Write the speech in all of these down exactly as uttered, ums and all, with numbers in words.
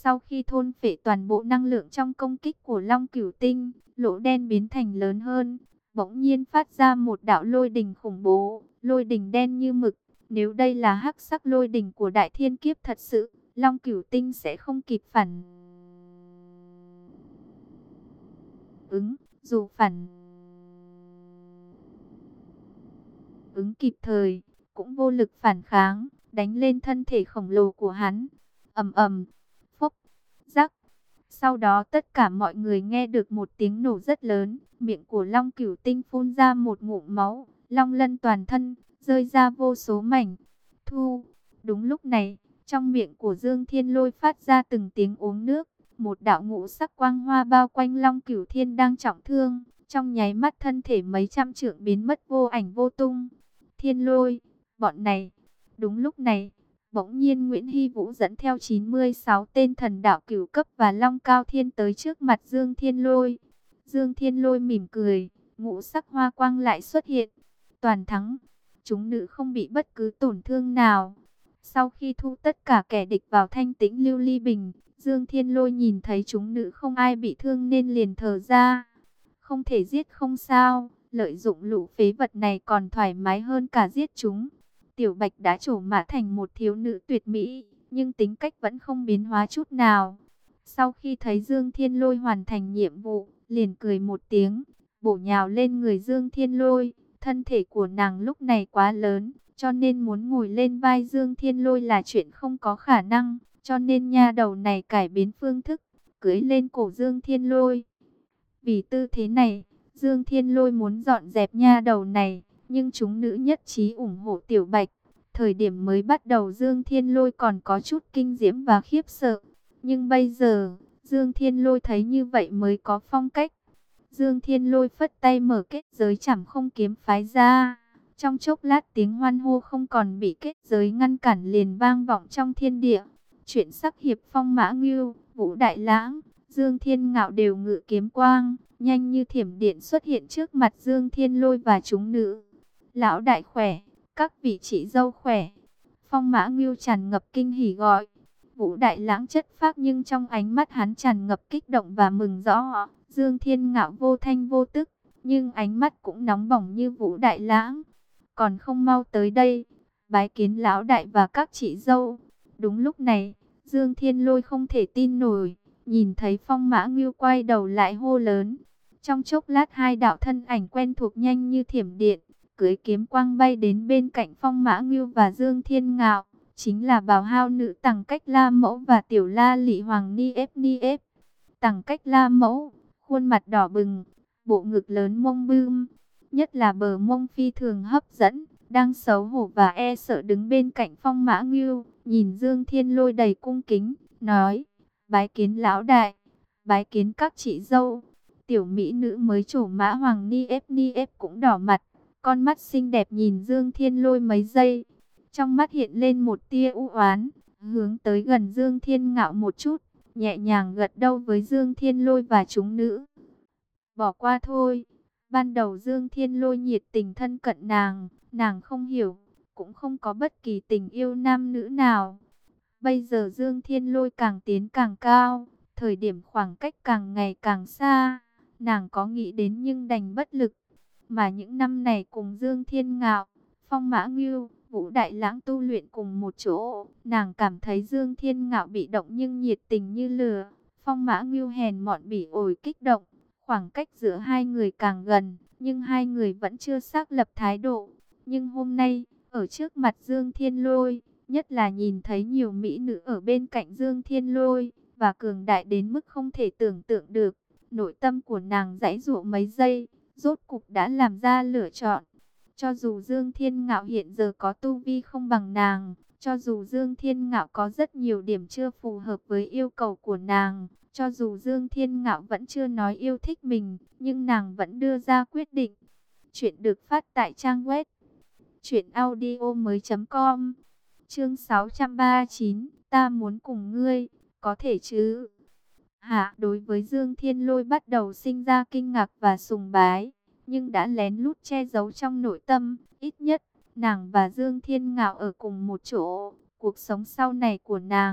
Sau khi thôn phệ toàn bộ năng lượng trong công kích của Long Cửu Tinh, lỗ đen biến thành lớn hơn, bỗng nhiên phát ra một đạo lôi đình khủng bố, lôi đình đen như mực. Nếu đây là hắc sắc lôi đình của Đại Thiên Kiếp thật sự, Long Cửu Tinh sẽ không kịp phản ứng, dù phản ứng kịp thời, cũng vô lực phản kháng, đánh lên thân thể khổng lồ của hắn. Ầm ầm, phốc, rắc. Sau đó tất cả mọi người nghe được một tiếng nổ rất lớn, miệng của Long Cửu Tinh phun ra một ngụm máu, long lân toàn thân rơi ra vô số mảnh. Thu, đúng lúc này, trong miệng của Dương Thiên Lôi phát ra từng tiếng uống nước, một đạo ngũ sắc quang hoa bao quanh Long Cửu Thiên đang trọng thương, trong nháy mắt thân thể mấy trăm trượng biến mất vô ảnh vô tung. Thiên Lôi, bọn này. Đúng lúc này, bỗng nhiên Nguyễn Hy Vũ dẫn theo chín mươi sáu tên thần đạo cửu cấp và Long Cao Thiên tới trước mặt Dương Thiên Lôi. Dương Thiên Lôi mỉm cười, ngũ sắc hoa quang lại xuất hiện. Toàn thắng, chúng nữ không bị bất cứ tổn thương nào. Sau khi thu tất cả kẻ địch vào thanh tĩnh lưu ly bình, Dương Thiên Lôi nhìn thấy chúng nữ không ai bị thương nên liền thở ra. Không thể giết không sao, lợi dụng lũ phế vật này còn thoải mái hơn cả giết chúng. Tiểu Bạch đã trổ mã thành một thiếu nữ tuyệt mỹ, nhưng tính cách vẫn không biến hóa chút nào. Sau khi thấy Dương Thiên Lôi hoàn thành nhiệm vụ, liền cười một tiếng, bổ nhào lên người Dương Thiên Lôi. Thân thể của nàng lúc này quá lớn, cho nên muốn ngồi lên vai Dương Thiên Lôi là chuyện không có khả năng, cho nên nha đầu này cải biến phương thức, cưỡi lên cổ Dương Thiên Lôi. Vì tư thế này, Dương Thiên Lôi muốn dọn dẹp nha đầu này, nhưng chúng nữ nhất trí ủng hộ Tiểu Bạch. Thời điểm mới bắt đầu Dương Thiên Lôi còn có chút kinh diễm và khiếp sợ, nhưng bây giờ, Dương Thiên Lôi thấy như vậy mới có phong cách. Dương Thiên Lôi phất tay mở kết giới chảm không kiếm phái ra. Trong chốc lát tiếng hoan hô không còn bị kết giới ngăn cản liền vang vọng trong thiên địa. Chuyện sắc hiệp Phong Mã Ngưu, Vũ Đại Lãng, Dương Thiên Ngạo đều ngự kiếm quang, nhanh như thiểm điện xuất hiện trước mặt Dương Thiên Lôi và chúng nữ. Lão đại khỏe, các vị chị dâu khỏe. Phong Mã Ngưu tràn ngập kinh hỉ gọi. Vũ Đại Lãng chất phác nhưng trong ánh mắt hắn tràn ngập kích động và mừng rõ. Dương Thiên Ngạo vô thanh vô tức, nhưng ánh mắt cũng nóng bỏng như Vũ Đại Lãng. Còn không mau tới đây, bái kiến lão đại và các chị dâu. Đúng lúc này, Dương Thiên Lôi không thể tin nổi, nhìn thấy Phong Mã Ngưu quay đầu lại hô lớn. Trong chốc lát hai đạo thân ảnh quen thuộc nhanh như thiểm điện, cưỡi kiếm quang bay đến bên cạnh Phong Mã Ngưu và Dương Thiên Ngạo, chính là Bào Hao nữ Tằng Cách La Mẫu và Tiểu La Lị Hoàng Ni ép Ni ép. Tằng Cách La Mẫu, khuôn mặt đỏ bừng, bộ ngực lớn mông bươm, nhất là bờ mông phi thường hấp dẫn, đang xấu hổ và e sợ đứng bên cạnh Phong Mã Ngưu, nhìn Dương Thiên Lôi đầy cung kính, nói: bái kiến lão đại, bái kiến các chị dâu. Tiểu mỹ nữ mới trổ mã Hoàng Ni ép Ni ép cũng đỏ mặt, con mắt xinh đẹp nhìn Dương Thiên Lôi mấy giây, trong mắt hiện lên một tia u oán, hướng tới gần Dương Thiên Ngạo một chút, nhẹ nhàng gật đầu với Dương Thiên Lôi và chúng nữ. Bỏ qua thôi, ban đầu Dương Thiên Lôi nhiệt tình thân cận nàng, nàng không hiểu, cũng không có bất kỳ tình yêu nam nữ nào. Bây giờ Dương Thiên Lôi càng tiến càng cao, thời điểm khoảng cách càng ngày càng xa, nàng có nghĩ đến nhưng đành bất lực. Mà những năm này cùng Dương Thiên Ngạo, Phong Mã Ngưu, Vũ Đại Lãng tu luyện cùng một chỗ, nàng cảm thấy Dương Thiên Ngạo bị động nhưng nhiệt tình như lửa, Phong Mã Ngưu hèn mọn bỉ ổi kích động. Khoảng cách giữa hai người càng gần, nhưng hai người vẫn chưa xác lập thái độ. Nhưng hôm nay, ở trước mặt Dương Thiên Lôi, nhất là nhìn thấy nhiều mỹ nữ ở bên cạnh Dương Thiên Lôi, và cường đại đến mức không thể tưởng tượng được, nội tâm của nàng giãy giụa mấy giây, rốt cục đã làm ra lựa chọn. Cho dù Dương Thiên Ngạo hiện giờ có tu vi không bằng nàng, cho dù Dương Thiên Ngạo có rất nhiều điểm chưa phù hợp với yêu cầu của nàng, cho dù Dương Thiên Ngạo vẫn chưa nói yêu thích mình, nhưng nàng vẫn đưa ra quyết định. Chuyện được phát tại trang web truyện audio mới chấm com. Chương sáu trăm ba mươi chín, ta muốn cùng ngươi, có thể chứ? Hạ, đối với Dương Thiên Lôi bắt đầu sinh ra kinh ngạc và sùng bái, nhưng đã lén lút che giấu trong nội tâm, ít nhất nàng và Dương Thiên Ngạo ở cùng một chỗ, cuộc sống sau này của nàng,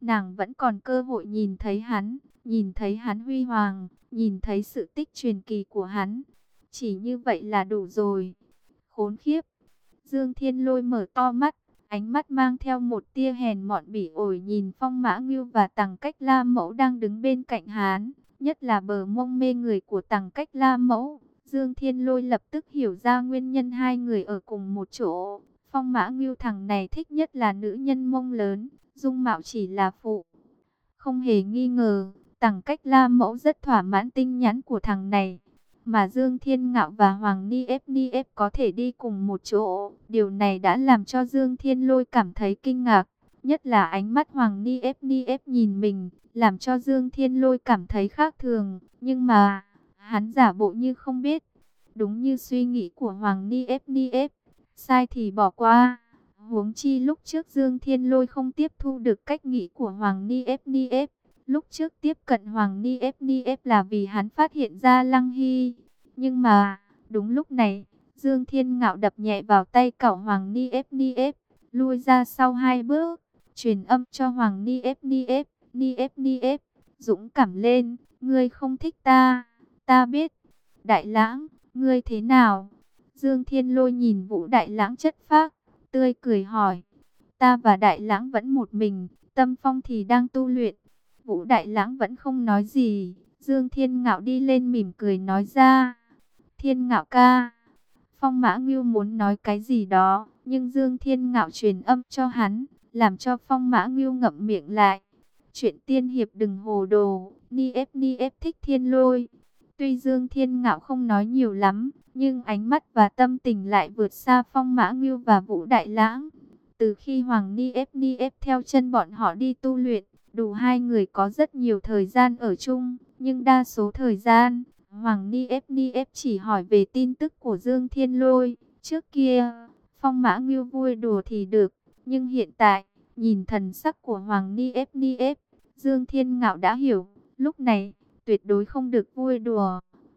nàng vẫn còn cơ hội nhìn thấy hắn, nhìn thấy hắn huy hoàng, nhìn thấy sự tích truyền kỳ của hắn. Chỉ như vậy là đủ rồi. Khốn khiếp! Dương Thiên Lôi mở to mắt, ánh mắt mang theo một tia hèn mọn bỉ ổi nhìn Phong Mã Ngưu và Tằng Cách La Mẫu đang đứng bên cạnh hắn, nhất là bờ mông mê người của Tằng Cách La Mẫu. Dương Thiên Lôi lập tức hiểu ra nguyên nhân hai người ở cùng một chỗ. Phong Mã Ngưu thằng này thích nhất là nữ nhân mông lớn, dung mạo chỉ là phụ. Không hề nghi ngờ, Tằng Cách La Mẫu rất thỏa mãn tinh nhãn của thằng này. Mà Dương Thiên Ngạo và Hoàng Ni Ép Ni Ép có thể đi cùng một chỗ. Điều này đã làm cho Dương Thiên Lôi cảm thấy kinh ngạc. Nhất là ánh mắt Hoàng Ni Ép Ni Ép nhìn mình, làm cho Dương Thiên Lôi cảm thấy khác thường. Nhưng mà, hắn giả bộ như không biết. Đúng như suy nghĩ của Hoàng Ni Ép Ni Ép, sai thì bỏ qua. Huống chi lúc trước Dương Thiên Lôi không tiếp thu được cách nghĩ của Hoàng Ni Ép Ni Ép. Lúc trước tiếp cận Hoàng Ni Ép Ni Ép là vì hắn phát hiện ra Lăng Hy. Nhưng mà, đúng lúc này, Dương Thiên Ngạo đập nhẹ vào tay cậu Hoàng Ni Ép Ni Ép, lui ra sau hai bước, truyền âm cho Hoàng Ni Ép Ni Ép, Ni Ép Ni Ép, dũng cảm lên, ngươi không thích ta, ta biết. Đại Lãng, ngươi thế nào? Dương Thiên Lôi nhìn Vũ Đại Lãng chất phác, tươi cười hỏi. Ta và Đại Lãng vẫn một mình, Tâm Phong thì đang tu luyện. Vũ Đại Lãng vẫn không nói gì. Dương Thiên Ngạo đi lên mỉm cười nói ra. Thiên Ngạo ca. Phong Mã Ngưu muốn nói cái gì đó, nhưng Dương Thiên Ngạo truyền âm cho hắn, làm cho Phong Mã Ngưu ngậm miệng lại. Chuyện tiên hiệp đừng hồ đồ, Ni Ép Ni Ép thích Thiên Lôi. Tuy Dương Thiên Ngạo không nói nhiều lắm, nhưng ánh mắt và tâm tình lại vượt xa Phong Mã Ngưu và Vũ Đại Lãng. Từ khi Hoàng Ni Ép Ni Ép theo chân bọn họ đi tu luyện, đủ hai người có rất nhiều thời gian ở chung, nhưng đa số thời gian, Hoàng Ni Ép Ni Ép chỉ hỏi về tin tức của Dương Thiên Lôi. Trước kia, Phong Mã Ngưu vui đùa thì được, nhưng hiện tại, nhìn thần sắc của Hoàng Ni Ép Ni Ép, Dương Thiên Ngạo đã hiểu, lúc này, tuyệt đối không được vui đùa.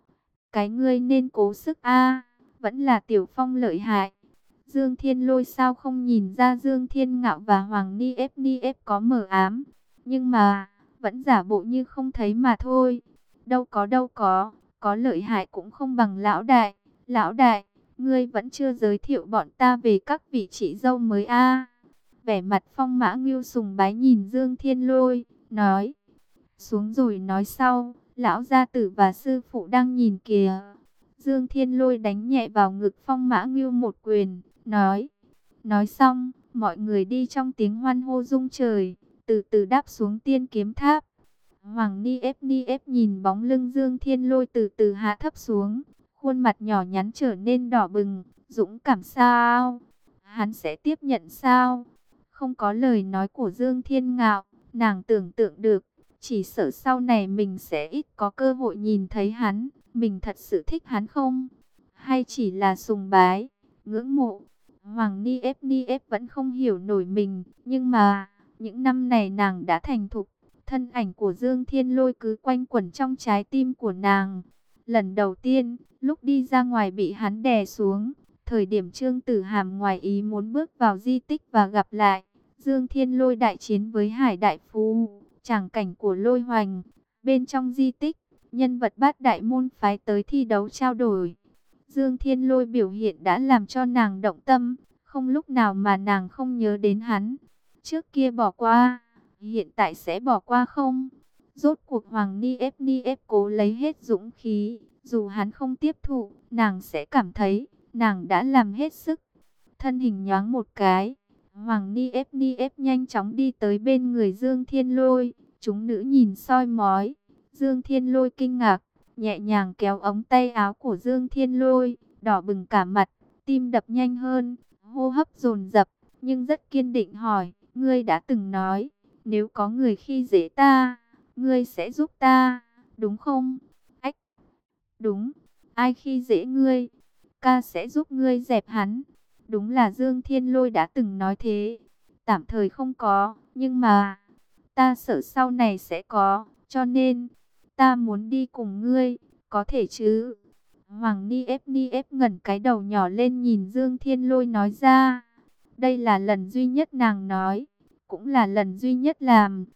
Cái ngươi nên cố sức a, vẫn là Tiểu Phong lợi hại. Dương Thiên Lôi sao không nhìn ra Dương Thiên Ngạo và Hoàng Ni Ép Ni Ép có mờ ám, nhưng mà, vẫn giả bộ như không thấy mà thôi. Đâu có đâu có, có lợi hại cũng không bằng lão đại. Lão đại, ngươi vẫn chưa giới thiệu bọn ta về các vị chị dâu mới a. Vẻ mặt Phong Mã Ngưu sùng bái nhìn Dương Thiên Lôi, nói. Xuống rồi nói sau, lão gia tử và sư phụ đang nhìn kìa. Dương Thiên Lôi đánh nhẹ vào ngực Phong Mã Ngưu một quyền, nói. Nói xong, mọi người đi trong tiếng hoan hô rung trời, từ từ đáp xuống Tiên Kiếm Tháp. Hoàng Ni Ép Ni Ép nhìn bóng lưng Dương Thiên Lôi từ từ hạ thấp xuống, khuôn mặt nhỏ nhắn trở nên đỏ bừng. Dũng cảm sao? Hắn sẽ tiếp nhận sao? Không có lời nói của Dương Thiên Ngạo, nàng tưởng tượng được, chỉ sợ sau này mình sẽ ít có cơ hội nhìn thấy hắn. Mình thật sự thích hắn không? Hay chỉ là sùng bái, ngưỡng mộ? Hoàng Ni Ép Ni Ép vẫn không hiểu nổi mình, nhưng mà, những năm này nàng đã thành thục. Thân ảnh của Dương Thiên Lôi cứ quanh quẩn trong trái tim của nàng. Lần đầu tiên, lúc đi ra ngoài bị hắn đè xuống, thời điểm Trương Tử Hàm ngoài ý muốn bước vào di tích và gặp lại Dương Thiên Lôi đại chiến với Hải Đại Phú, tràng cảnh của Lôi Hoành. Bên trong di tích, nhân vật bát đại môn phái tới thi đấu trao đổi. Dương Thiên Lôi biểu hiện đã làm cho nàng động tâm, không lúc nào mà nàng không nhớ đến hắn. Trước kia bỏ qua, hiện tại sẽ bỏ qua không? Rốt cuộc Hoàng Ni Ép Ni Ép cố lấy hết dũng khí, dù hắn không tiếp thụ, nàng sẽ cảm thấy nàng đã làm hết sức. Thân hình nhoáng một cái, Hoàng Ni Ép Ni Ép nhanh chóng đi tới bên người Dương Thiên Lôi. Chúng nữ nhìn soi mói. Dương Thiên Lôi kinh ngạc, nhẹ nhàng kéo ống tay áo của Dương Thiên Lôi, đỏ bừng cả mặt, tim đập nhanh hơn, hô hấp dồn dập, nhưng rất kiên định hỏi, ngươi đã từng nói, nếu có người khi dễ ta, ngươi sẽ giúp ta, đúng không? Ách, đúng, ai khi dễ ngươi, ca sẽ giúp ngươi dẹp hắn. Đúng là Dương Thiên Lôi đã từng nói thế, tạm thời không có, nhưng mà, ta sợ sau này sẽ có, cho nên, ta muốn đi cùng ngươi, có thể chứ? Hoàng Ni Ép Ni Ép ngẩng cái đầu nhỏ lên nhìn Dương Thiên Lôi nói ra. Đây là lần duy nhất nàng nói, cũng là lần duy nhất làm,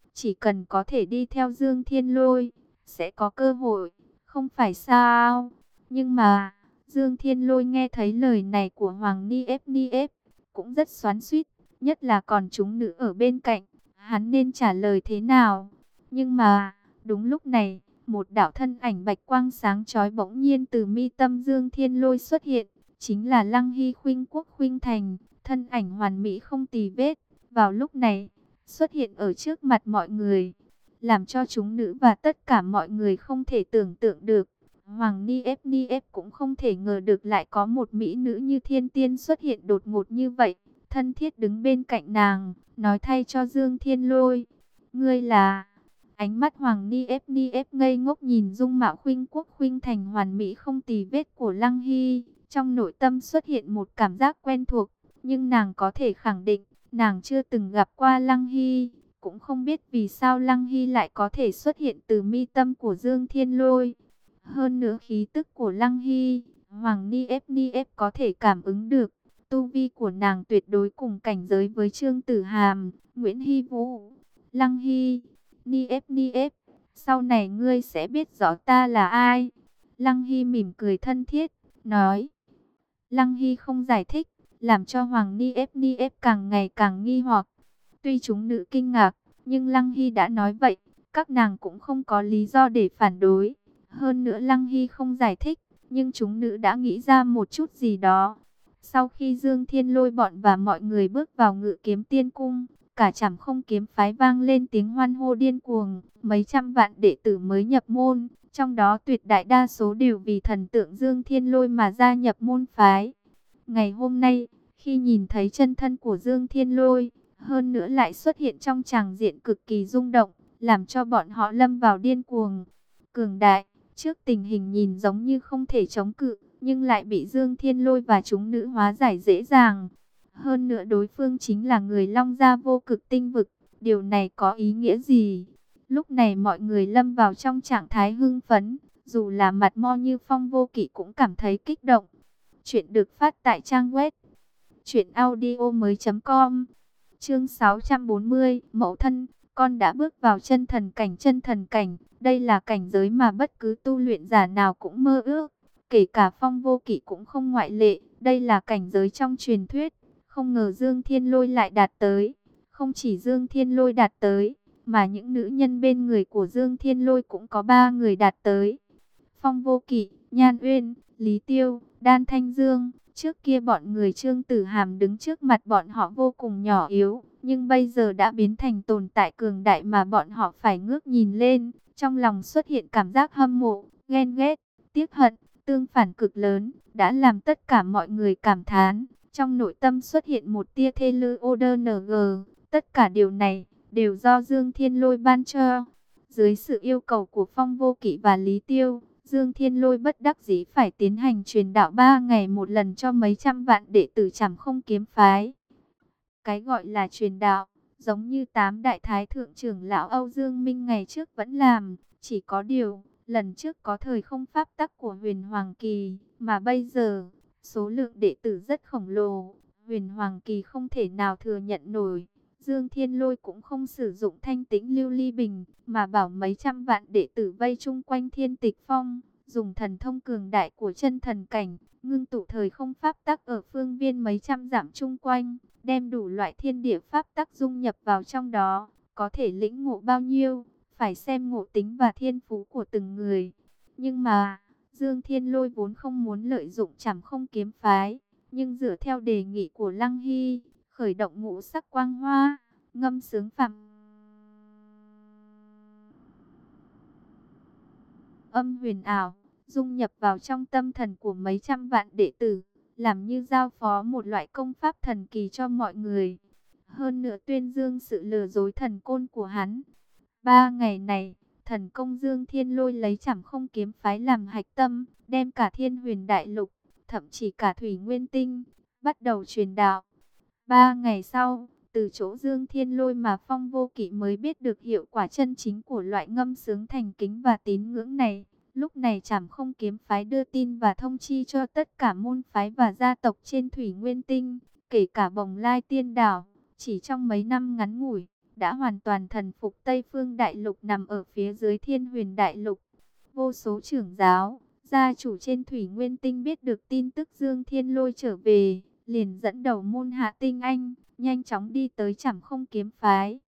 chỉ cần có thể đi theo Dương Thiên Lôi, sẽ có cơ hội, không phải sao? Nhưng mà, Dương Thiên Lôi nghe thấy lời này của Hoàng Niếp Niếp, cũng rất xoắn xuýt, nhất là còn chúng nữ ở bên cạnh, hắn nên trả lời thế nào? Nhưng mà, đúng lúc này, một đạo thân ảnh bạch quang sáng chói bỗng nhiên từ mi tâm Dương Thiên Lôi xuất hiện, chính là Lăng Hy Khuynh Quốc Khuynh Thành, thân ảnh hoàn mỹ không tì vết, vào lúc này, xuất hiện ở trước mặt mọi người, làm cho chúng nữ và tất cả mọi người không thể tưởng tượng được. Hoàng Niếp Niếp cũng không thể ngờ được lại có một mỹ nữ như thiên tiên xuất hiện đột ngột như vậy, thân thiết đứng bên cạnh nàng, nói thay cho Dương Thiên Lôi. Ngươi là... Ánh mắt Hoàng Niếp Niếp ngây ngốc nhìn dung mạo Khuynh Quốc Khuynh Thành hoàn mỹ không tì vết của Lăng Hy, trong nội tâm xuất hiện một cảm giác quen thuộc, nhưng nàng có thể khẳng định, nàng chưa từng gặp qua Lăng Hy, cũng không biết vì sao Lăng Hy lại có thể xuất hiện từ mi tâm của Dương Thiên Lôi. Hơn nữa khí tức của Lăng Hy, Hoàng Niếp Niếp có thể cảm ứng được, tu vi của nàng tuyệt đối cùng cảnh giới với Trương Tử Hàm, Nguyễn Hy Vũ. Lăng Hy, Niếp Niếp, sau này ngươi sẽ biết rõ ta là ai. Lăng Hy mỉm cười thân thiết, nói. Lăng Hy không giải thích, làm cho Hoàng Niếp Niếp càng ngày càng nghi hoặc. Tuy chúng nữ kinh ngạc, nhưng Lăng Hy đã nói vậy, các nàng cũng không có lý do để phản đối. Hơn nữa Lăng Hy không giải thích, nhưng chúng nữ đã nghĩ ra một chút gì đó. Sau khi Dương Thiên Lôi bọn và mọi người bước vào Ngự Kiếm Tiên Cung, cả Trảm Không kiếm phái vang lên tiếng hoan hô điên cuồng, mấy trăm vạn đệ tử mới nhập môn, trong đó tuyệt đại đa số đều vì thần tượng Dương Thiên Lôi mà gia nhập môn phái. Ngày hôm nay, khi nhìn thấy chân thân của Dương Thiên Lôi, hơn nữa lại xuất hiện trong tràng diện cực kỳ rung động, làm cho bọn họ lâm vào điên cuồng. Cường đại, trước tình hình nhìn giống như không thể chống cự, nhưng lại bị Dương Thiên Lôi và chúng nữ hóa giải dễ dàng. Hơn nữa đối phương chính là người Long Gia Vô Cực Tinh Vực, điều này có ý nghĩa gì? Lúc này mọi người lâm vào trong trạng thái hưng phấn, dù là mặt mo như Phong Vô Kỵ cũng cảm thấy kích động. Chuyện được phát tại trang web truyện audio mới chấm com. Chương sáu trăm bốn mươi, mẫu thân, con đã bước vào chân thần cảnh. Chân thần cảnh, đây là cảnh giới mà bất cứ tu luyện giả nào cũng mơ ước, kể cả Phong Vô Kỵ cũng không ngoại lệ. Đây là cảnh giới trong truyền thuyết, không ngờ Dương Thiên Lôi lại đạt tới. Không chỉ Dương Thiên Lôi đạt tới, mà những nữ nhân bên người của Dương Thiên Lôi cũng có ba người đạt tới. Phong Vô Kỵ, Nhan Uyên, Lý Tiêu, Đan Thanh Dương. Trước kia bọn người Trương Tử Hàm đứng trước mặt bọn họ vô cùng nhỏ yếu, nhưng bây giờ đã biến thành tồn tại cường đại mà bọn họ phải ngước nhìn lên. Trong lòng xuất hiện cảm giác hâm mộ, ghen ghét, tiếc hận, tương phản cực lớn, đã làm tất cả mọi người cảm thán. Trong nội tâm xuất hiện một tia thê lư ô đê en giê, tất cả điều này đều do Dương Thiên Lôi ban cho. Dưới sự yêu cầu của Phong Vô Kỵ và Lý Tiêu, Dương Thiên Lôi bất đắc dĩ phải tiến hành truyền đạo ba ngày một lần cho mấy trăm vạn đệ tử Trảm Không kiếm phái. Cái gọi là truyền đạo, giống như tám đại thái thượng trưởng lão Âu Dương Minh ngày trước vẫn làm, chỉ có điều, lần trước có thời không pháp tắc của Huyền Hoàng Kỳ, mà bây giờ, số lượng đệ tử rất khổng lồ, Huyền Hoàng Kỳ không thể nào thừa nhận nổi. Dương Thiên Lôi cũng không sử dụng Thanh Tĩnh Lưu Ly Bình, mà bảo mấy trăm vạn đệ tử vây chung quanh Thiên Tịch Phong, dùng thần thông cường đại của chân thần cảnh, ngưng tụ thời không pháp tắc ở phương viên mấy trăm dặm chung quanh, đem đủ loại thiên địa pháp tắc dung nhập vào trong đó, có thể lĩnh ngộ bao nhiêu, phải xem ngộ tính và thiên phú của từng người. Nhưng mà, Dương Thiên Lôi vốn không muốn lợi dụng Trảm Không kiếm phái, nhưng dựa theo đề nghị của Lăng Hy, khởi động ngũ sắc quang hoa, ngâm sướng phạm âm huyền ảo, dung nhập vào trong tâm thần của mấy trăm vạn đệ tử, làm như giao phó một loại công pháp thần kỳ cho mọi người. Hơn nữa tuyên dương sự lừa dối thần côn của hắn. Ba ngày này, thần công Dương Thiên Lôi lấy Trảm Không kiếm phái làm hạch tâm, đem cả Thiên Huyền Đại Lục, thậm chí cả Thủy Nguyên Tinh, bắt đầu truyền đạo. Ba ngày sau, từ chỗ Dương Thiên Lôi mà Phong Vô Kỵ mới biết được hiệu quả chân chính của loại ngâm sướng thành kính và tín ngưỡng này. Lúc này Trảm Không kiếm phái đưa tin và thông chi cho tất cả môn phái và gia tộc trên Thủy Nguyên Tinh, kể cả Bồng Lai Tiên Đảo, chỉ trong mấy năm ngắn ngủi, đã hoàn toàn thần phục Tây Phương Đại Lục nằm ở phía dưới Thiên Huyền Đại Lục. Vô số trưởng giáo, gia chủ trên Thủy Nguyên Tinh biết được tin tức Dương Thiên Lôi trở về, liền dẫn đầu môn hạ tinh anh, nhanh chóng đi tới Trảm Không Kiếm Phái.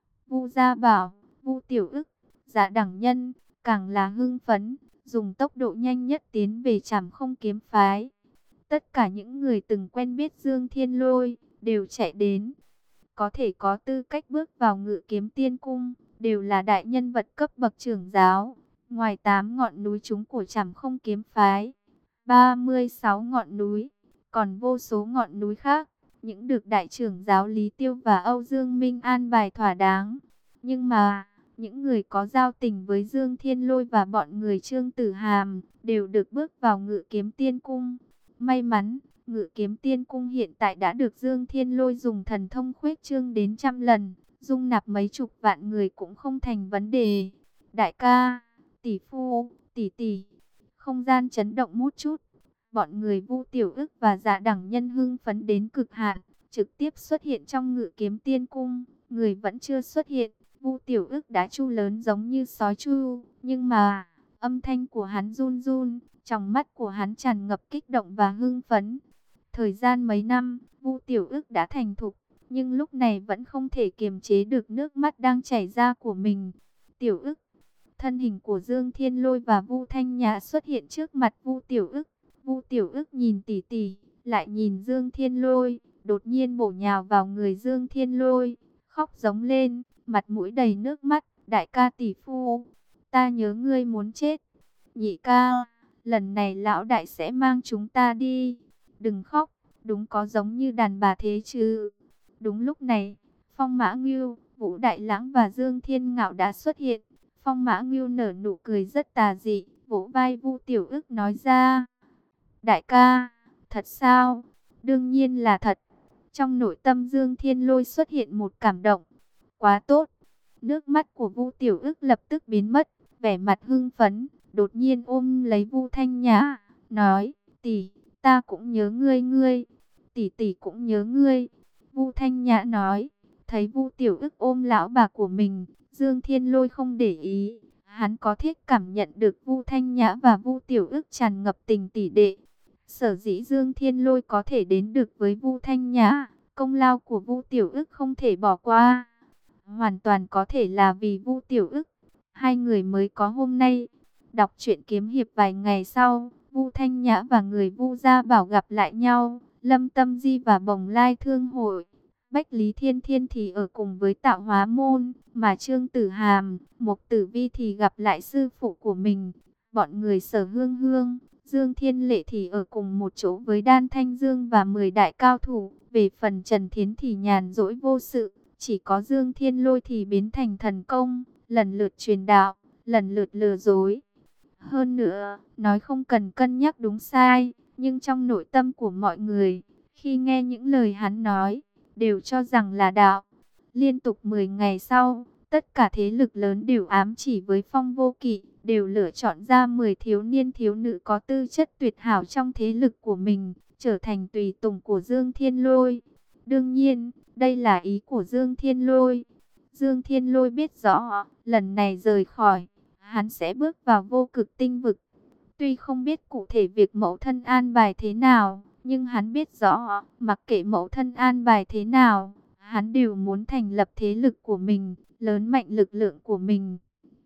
Vu Gia Bảo, Vu Tiểu Ức, Dạ Đẳng Nhân, càng là hưng phấn, dùng tốc độ nhanh nhất tiến về Trảm Không Kiếm Phái. Tất cả những người từng quen biết Dương Thiên Lôi, đều chạy đến. Có thể có tư cách bước vào Ngự Kiếm Tiên Cung, đều là đại nhân vật cấp bậc trưởng giáo. Ngoài tám ngọn núi trúng của Trảm Không Kiếm Phái, ba mươi sáu ngọn núi, còn vô số ngọn núi khác, những được đại trưởng giáo Lý Tiêu và Âu Dương Minh an bài thỏa đáng. Nhưng mà, những người có giao tình với Dương Thiên Lôi và bọn người Trương Tử Hàm, đều được bước vào Ngự Kiếm Tiên Cung. May mắn, Ngự Kiếm Tiên Cung hiện tại đã được Dương Thiên Lôi dùng thần thông khuếch trương đến trăm lần, dung nạp mấy chục vạn người cũng không thành vấn đề. Đại ca, tỷ phu, tỷ tỷ, không gian chấn động một chút. Bọn người Vu Tiểu Ức và Dạ Đẳng Nhân hưng phấn đến cực hạn, trực tiếp xuất hiện trong Ngự Kiếm Tiên Cung. Người vẫn chưa xuất hiện, Vu Tiểu Ức đã chu lớn giống như sói chu, nhưng mà âm thanh của hắn run run, trong mắt của hắn tràn ngập kích động và hưng phấn. Thời gian mấy năm, Vu Tiểu Ức đã thành thục, nhưng lúc này vẫn không thể kiềm chế được nước mắt đang chảy ra của mình. Tiểu Ức, thân hình của Dương Thiên Lôi và Vu Thanh Nhã xuất hiện trước mặt Vu Tiểu Ức. Vu Tiểu Ức nhìn tỷ tỷ, lại nhìn Dương Thiên Lôi, đột nhiên bổ nhào vào người Dương Thiên Lôi, khóc giống lên, mặt mũi đầy nước mắt. Đại ca tỷ phu, ta nhớ ngươi muốn chết. Nhị ca, lần này lão đại sẽ mang chúng ta đi. Đừng khóc, đúng có giống như đàn bà thế chứ. Đúng lúc này, Phong Mã Ngưu, Vũ Đại Lãng và Dương Thiên Ngạo đã xuất hiện. Phong Mã Ngưu nở nụ cười rất tà dị, vỗ vai Vu Tiểu Ức nói ra: Đại ca, thật sao? Đương nhiên là thật. Trong nội tâm Dương Thiên Lôi xuất hiện một cảm động. Quá tốt. Nước mắt của Vu Tiểu Ức lập tức biến mất, vẻ mặt hưng phấn, đột nhiên ôm lấy Vu Thanh Nhã, nói: tỷ, ta cũng nhớ ngươi ngươi, tỷ tỷ cũng nhớ ngươi. Vu Thanh Nhã nói. Thấy Vu Tiểu Ức ôm lão bà của mình, Dương Thiên Lôi không để ý, hắn có thiết cảm nhận được Vu Thanh Nhã và Vu Tiểu Ức tràn ngập tình tỷ đệ. Sở dĩ Dương Thiên Lôi có thể đến được với Vu Thanh Nhã, công lao của Vu Tiểu Ức không thể bỏ qua, hoàn toàn có thể là vì Vu Tiểu Ức, hai người mới có hôm nay. Đọc truyện kiếm hiệp vài ngày sau, Vu Thanh Nhã và người Vu Gia Bảo gặp lại nhau. Lâm Tâm Di và Bồng Lai Thương Hội, Bách Lý Thiên Thiên thì ở cùng với Tạo Hóa Môn, mà Trương Tử Hàm, Mục Tử Vi thì gặp lại sư phụ của mình. Bọn người Sở Hương Hương, Dương Thiên Lệ thì ở cùng một chỗ với Đan Thanh Dương và mười đại cao thủ. Về phần Trần Thiến thì nhàn rỗi vô sự, chỉ có Dương Thiên Lôi thì biến thành thần công, lần lượt truyền đạo, lần lượt lừa dối. Hơn nữa, nói không cần cân nhắc đúng sai, nhưng trong nội tâm của mọi người, khi nghe những lời hắn nói, đều cho rằng là đạo. Liên tục mười ngày sau, tất cả thế lực lớn đều ám chỉ với Phong Vô Kỵ, đều lựa chọn ra mười thiếu niên thiếu nữ có tư chất tuyệt hảo trong thế lực của mình, trở thành tùy tùng của Dương Thiên Lôi. Đương nhiên, đây là ý của Dương Thiên Lôi. Dương Thiên Lôi biết rõ, lần này rời khỏi, hắn sẽ bước vào vô cực tinh vực. Tuy không biết cụ thể việc mẫu thân an bài thế nào, nhưng hắn biết rõ, mặc kệ mẫu thân an bài thế nào, hắn đều muốn thành lập thế lực của mình, lớn mạnh lực lượng của mình.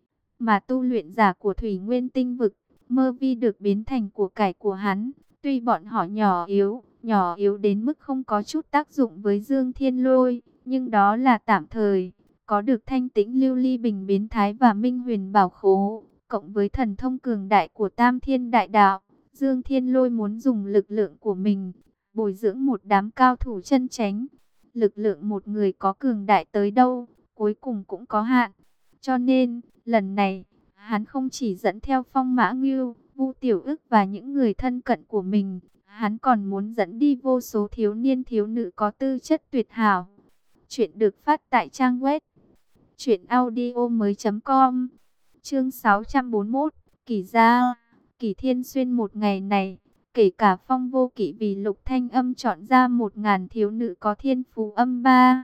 Mà tu luyện giả của Thủy Nguyên Tinh vực, Mơ Vi được biến thành của cải của hắn. Tuy bọn họ nhỏ yếu, nhỏ yếu đến mức không có chút tác dụng với Dương Thiên Lôi, nhưng đó là tạm thời. Có được Thanh Tĩnh Lưu Ly Bình biến thái và Minh Huyền Bảo Khố, cộng với thần thông cường đại của Tam Thiên Đại Đạo, Dương Thiên Lôi muốn dùng lực lượng của mình bồi dưỡng một đám cao thủ chân chánh. Lực lượng một người có cường đại tới đâu, cuối cùng cũng có hạn. Cho nên, lần này, hắn không chỉ dẫn theo Phong Mã Ngưu, Vu Tiểu Ức và những người thân cận của mình, hắn còn muốn dẫn đi vô số thiếu niên thiếu nữ có tư chất tuyệt hảo. Chuyện được phát tại trang web truyện audio mới chấm com. Chương sáu trăm bốn mươi mốt, Kỷ gia. Kỷ Thiên Xuyên một ngày này, kể cả Phong Vô Kỵ vì Lục Thanh Âm chọn ra một ngàn thiếu nữ có thiên phú âm ba,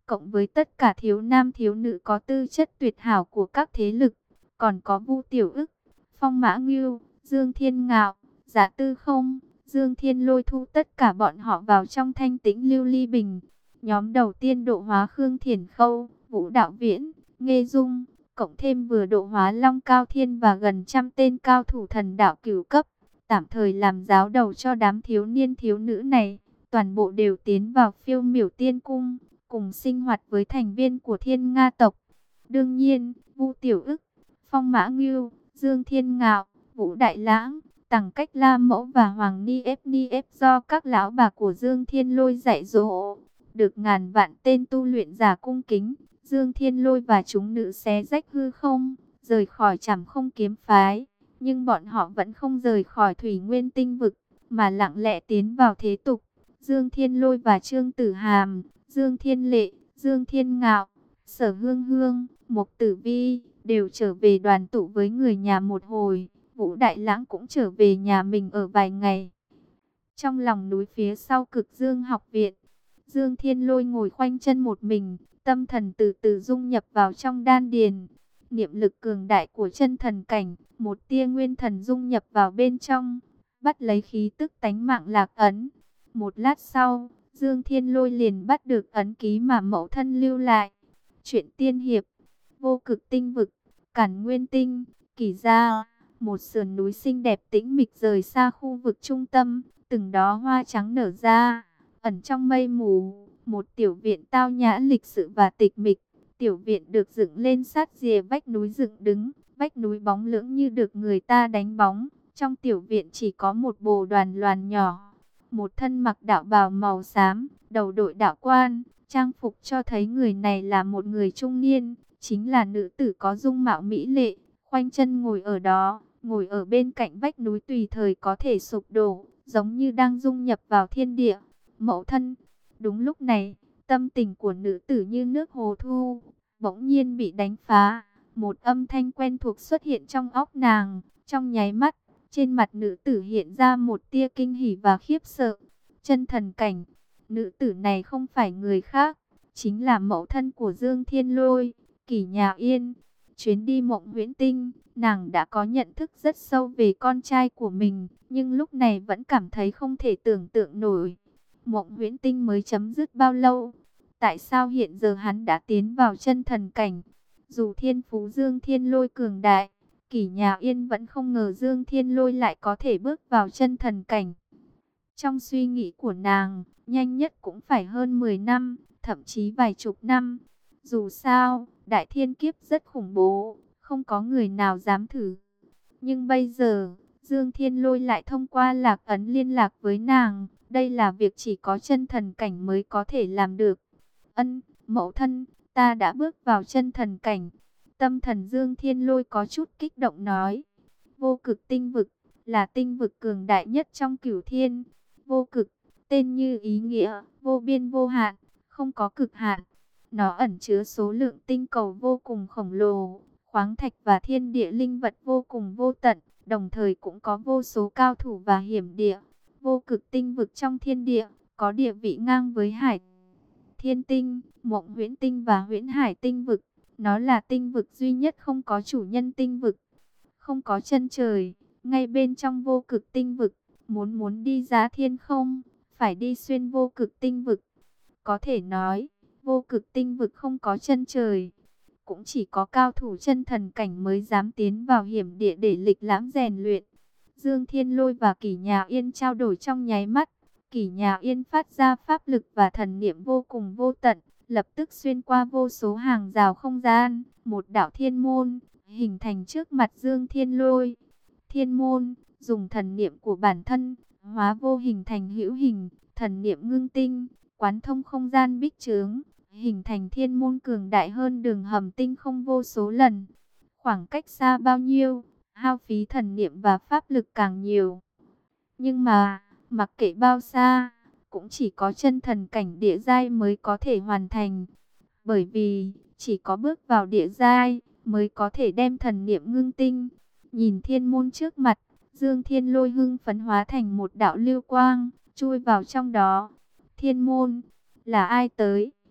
cộng với tất cả thiếu nam thiếu nữ có tư chất tuyệt hảo của các thế lực, còn có Vu Tiểu Ức, Phong Mã Ngưu, Dương Thiên Ngạo, Giá Tư Không, Dương Thiên Lôi thu tất cả bọn họ vào trong Thanh Tĩnh Lưu Ly Bình. Nhóm đầu tiên độ hóa Khương Thiển Khâu, Vũ Đạo Viễn, Nghê Dung, cộng thêm vừa độ hóa Long Cao Thiên và gần trăm tên cao thủ thần đạo cửu cấp, tạm thời làm giáo đầu cho đám thiếu niên thiếu nữ này. Toàn bộ đều tiến vào Phiêu Miểu Tiên Cung, cùng sinh hoạt với thành viên của Thiên Nga tộc. Đương nhiên, Vu Tiểu Ức, Phong Mã Ngưu, Dương Thiên Ngạo, Vũ Đại Lãng, Tằng Cách La Mẫu và Hoàng Ni Ép Ni Ép do các lão bà của Dương Thiên Lôi dạy dỗ, được ngàn vạn tên tu luyện giả cung kính. Dương Thiên Lôi và chúng nữ xé rách hư không, rời khỏi Trảm Không kiếm phái, nhưng bọn họ vẫn không rời khỏi Thủy Nguyên Tinh vực, mà lặng lẽ tiến vào thế tục. Dương Thiên Lôi và Trương Tử Hàm, Dương Thiên Lệ, Dương Thiên Ngạo, Sở Hương Hương, Mộc Tử Vi đều trở về đoàn tụ với người nhà một hồi. Vũ Đại Lãng cũng trở về nhà mình ở vài ngày. Trong lòng núi phía sau Cực Dương học viện, Dương Thiên Lôi ngồi khoanh chân một mình, tâm thần từ từ dung nhập vào trong đan điền. Niệm lực cường đại của chân thần cảnh, một tia nguyên thần dung nhập vào bên trong, bắt lấy khí tức tánh mạng lạc ấn. Một lát sau, Dương Thiên Lôi liền bắt được ấn ký mà mẫu thân lưu lại. Truyện tiên hiệp, Vô Cực Tinh vực, Cản Nguyên Tinh, Kỳ Gia, một sườn núi xinh đẹp tĩnh mịch rời xa khu vực trung tâm, từng đó hoa trắng nở ra, ẩn trong mây mù, một tiểu viện tao nhã lịch sự và tịch mịch. Tiểu viện được dựng lên sát rìa vách núi dựng đứng, vách núi bóng lưỡng như được người ta đánh bóng. Trong tiểu viện chỉ có một bồ đoàn loàn nhỏ, một thân mặc đạo bào màu xám, đầu đội đạo quan, trang phục cho thấy người này là một người trung niên, chính là nữ tử có dung mạo mỹ lệ, khoanh chân ngồi ở đó, ngồi ở bên cạnh vách núi tùy thời có thể sụp đổ, giống như đang dung nhập vào thiên địa. Mẫu thân. Đúng lúc này, tâm tình của nữ tử như nước hồ thu, bỗng nhiên bị đánh phá. Một âm thanh quen thuộc xuất hiện trong óc nàng, trong nháy mắt, trên mặt nữ tử hiện ra một tia kinh hỉ và khiếp sợ. Chân thần cảnh, nữ tử này không phải người khác, chính là mẫu thân của Dương Thiên Lôi, Kỷ Nhà Yên. Chuyến đi Mộng Huyễn Tinh, nàng đã có nhận thức rất sâu về con trai của mình, nhưng lúc này vẫn cảm thấy không thể tưởng tượng nổi. Mộng Huyễn Tinh mới chấm dứt bao lâu? Tại sao hiện giờ hắn đã tiến vào chân thần cảnh? Dù thiên phú Dương Thiên Lôi cường đại, Kỷ Nhà Yên vẫn không ngờ Dương Thiên Lôi lại có thể bước vào chân thần cảnh. Trong suy nghĩ của nàng, nhanh nhất cũng phải hơn mười năm, thậm chí vài chục năm. Dù sao, đại thiên kiếp rất khủng bố, không có người nào dám thử. Nhưng bây giờ, Dương Thiên Lôi lại thông qua lạc ấn liên lạc với nàng. Đây là việc chỉ có chân thần cảnh mới có thể làm được. Ân, mẫu thân, ta đã bước vào chân thần cảnh. Tâm thần Dương Thiên Lôi có chút kích động nói. Vô Cực Tinh vực là tinh vực cường đại nhất trong cửu thiên. Vô cực, tên như ý nghĩa, vô biên vô hạn, không có cực hạn. Nó ẩn chứa số lượng tinh cầu vô cùng khổng lồ, khoáng thạch và thiên địa linh vật vô cùng vô tận, đồng thời cũng có vô số cao thủ và hiểm địa. Vô Cực Tinh vực trong thiên địa, có địa vị ngang với Hải Thiên Tinh, Mộng Huyễn Tinh và Huyễn Hải Tinh vực. Nó là tinh vực duy nhất không có chủ nhân tinh vực, không có chân trời. Ngay bên trong Vô Cực Tinh vực, muốn muốn đi giá thiên không, phải đi xuyên Vô Cực Tinh vực. Có thể nói, Vô Cực Tinh vực không có chân trời, cũng chỉ có cao thủ chân thần cảnh mới dám tiến vào hiểm địa để lịch lãm rèn luyện. Dương Thiên Lôi và Kỷ Nhà Yên trao đổi trong nháy mắt. Kỷ Nhà Yên phát ra pháp lực và thần niệm vô cùng vô tận, lập tức xuyên qua vô số hàng rào không gian, một đạo thiên môn hình thành trước mặt Dương Thiên Lôi. Thiên môn dùng thần niệm của bản thân hóa vô hình thành hữu hình, thần niệm ngưng tinh, quán thông không gian bích chướng, hình thành thiên môn cường đại hơn đường hầm tinh không vô số lần. Khoảng cách xa bao nhiêu, hao phí thần niệm và pháp lực càng nhiều. Nhưng mà, mặc kệ bao xa, cũng chỉ có chân thần cảnh địa giai mới có thể hoàn thành. Bởi vì, chỉ có bước vào địa giai, mới có thể đem thần niệm ngưng tinh. Nhìn thiên môn trước mặt, Dương Thiên Lôi hưng phấn hóa thành một đạo lưu quang, chui vào trong đó. Thiên môn, là ai tới?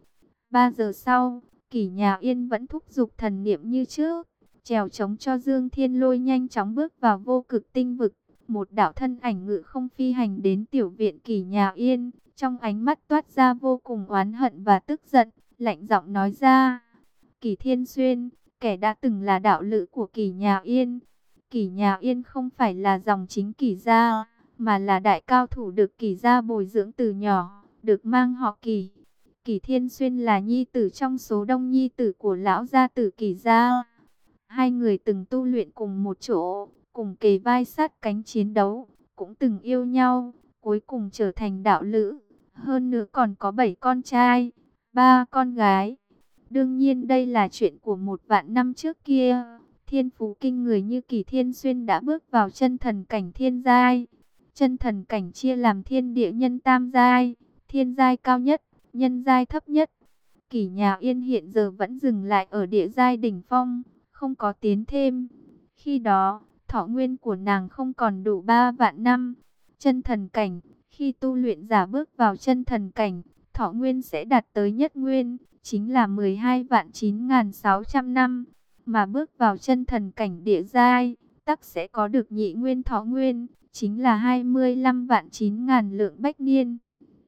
Ba giờ sau, Kỷ Nhà Yên vẫn thúc giục thần niệm như trước, trèo chống cho Dương Thiên Lôi nhanh chóng bước vào vô cực tinh vực. Một đạo thân ảnh ngự không phi hành đến tiểu viện Kỷ Nhà Yên, trong ánh mắt toát ra vô cùng oán hận và tức giận, lạnh giọng nói ra: Kỷ Thiên Xuyên, kẻ đã từng là đạo lữ của Kỷ Nhà Yên. Kỷ Nhà Yên không phải là dòng chính Kỷ gia, mà là đại cao thủ được Kỷ gia bồi dưỡng từ nhỏ, được mang họ Kỷ. Kỷ Thiên Xuyên là nhi tử trong số đông nhi tử của lão gia tử Kỷ gia. Hai người từng tu luyện cùng một chỗ, cùng kề vai sát cánh chiến đấu, cũng từng yêu nhau, cuối cùng trở thành đạo lữ. Hơn nữa còn có bảy con trai, ba con gái. Đương nhiên đây là chuyện của một vạn năm trước kia. Thiên phú kinh người như Kỷ Thiên Xuyên đã bước vào chân thần cảnh thiên giai. Chân thần cảnh chia làm thiên địa nhân tam giai, thiên giai cao nhất, nhân giai thấp nhất. Kỷ Nhà Yên hiện giờ vẫn dừng lại ở địa giai đỉnh phong, không có tiến thêm. Khi đó, thọ nguyên của nàng không còn đủ ba vạn năm. Chân thần cảnh, khi tu luyện giả bước vào chân thần cảnh, thọ nguyên sẽ đạt tới nhất nguyên, chính là mười hai vạn chín nghìn sáu trăm năm. Mà bước vào chân thần cảnh địa giai, tắc sẽ có được nhị nguyên thọ nguyên, chính là hai mươi lăm vạn chín nghìn lượng bách niên.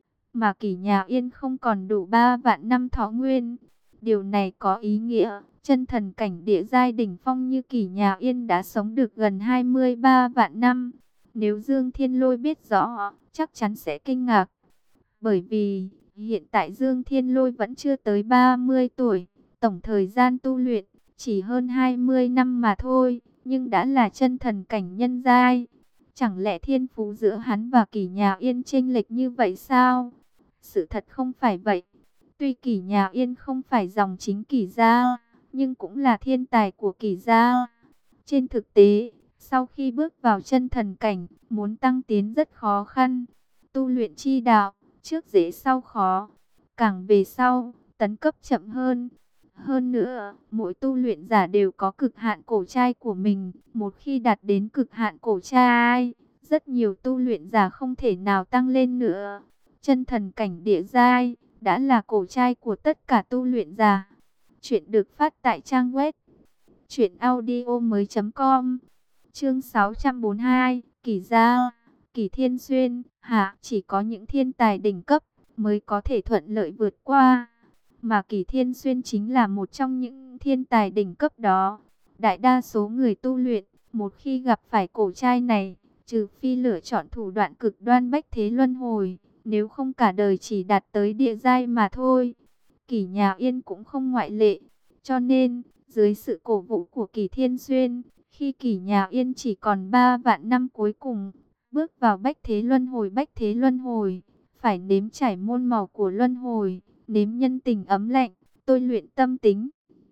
Mà Kỷ Nhà Yên không còn đủ ba vạn năm thọ nguyên. Điều này có ý nghĩa, chân thần cảnh địa giai đỉnh phong như Kỷ Nhà Yên đã sống được gần hai mươi ba vạn năm. Nếu Dương Thiên Lôi biết rõ, chắc chắn sẽ kinh ngạc. Bởi vì, hiện tại Dương Thiên Lôi vẫn chưa tới ba mươi tuổi, tổng thời gian tu luyện chỉ hơn hai mươi năm mà thôi, nhưng đã là chân thần cảnh nhân giai. Chẳng lẽ thiên phú giữa hắn và Kỷ Nhà Yên chênh lệch như vậy sao? Sự thật không phải vậy. Tuy Kỷ Nhà Yên không phải dòng chính Kỷ gia, nhưng cũng là thiên tài của Kỷ gia. Trên thực tế, sau khi bước vào chân thần cảnh, muốn tăng tiến rất khó khăn. Tu luyện chi đạo, trước dễ sau khó. Càng về sau, tấn cấp chậm hơn. Hơn nữa, mỗi tu luyện giả đều có cực hạn cổ trai của mình. Một khi đạt đến cực hạn cổ trai, rất nhiều tu luyện giả không thể nào tăng lên nữa. Chân thần cảnh địa giai đã là cổ trai của tất cả tu luyện giả. Chuyện được phát tại trang web truyện audio mới chấm com. Chương sáu trăm bốn mươi hai, Kỷ gia, Kỷ Thiên Xuyên, hạ chỉ có những thiên tài đỉnh cấp mới có thể thuận lợi vượt qua. Mà Kỷ Thiên Xuyên chính là một trong những thiên tài đỉnh cấp đó. Đại đa số người tu luyện, một khi gặp phải cổ trai này, trừ phi lựa chọn thủ đoạn cực đoan bách thế luân hồi, nếu không cả đời chỉ đạt tới địa giai mà thôi. Kỷ Nhà Yên cũng không ngoại lệ. Cho nên, dưới sự cổ vũ của Kỷ Thiên Xuyên, khi Kỷ Nhà Yên chỉ còn ba vạn năm cuối cùng, bước vào bách thế luân hồi bách thế luân hồi, phải nếm trải môn màu của luân hồi, nếm nhân tình ấm lạnh, tôi luyện tâm tính.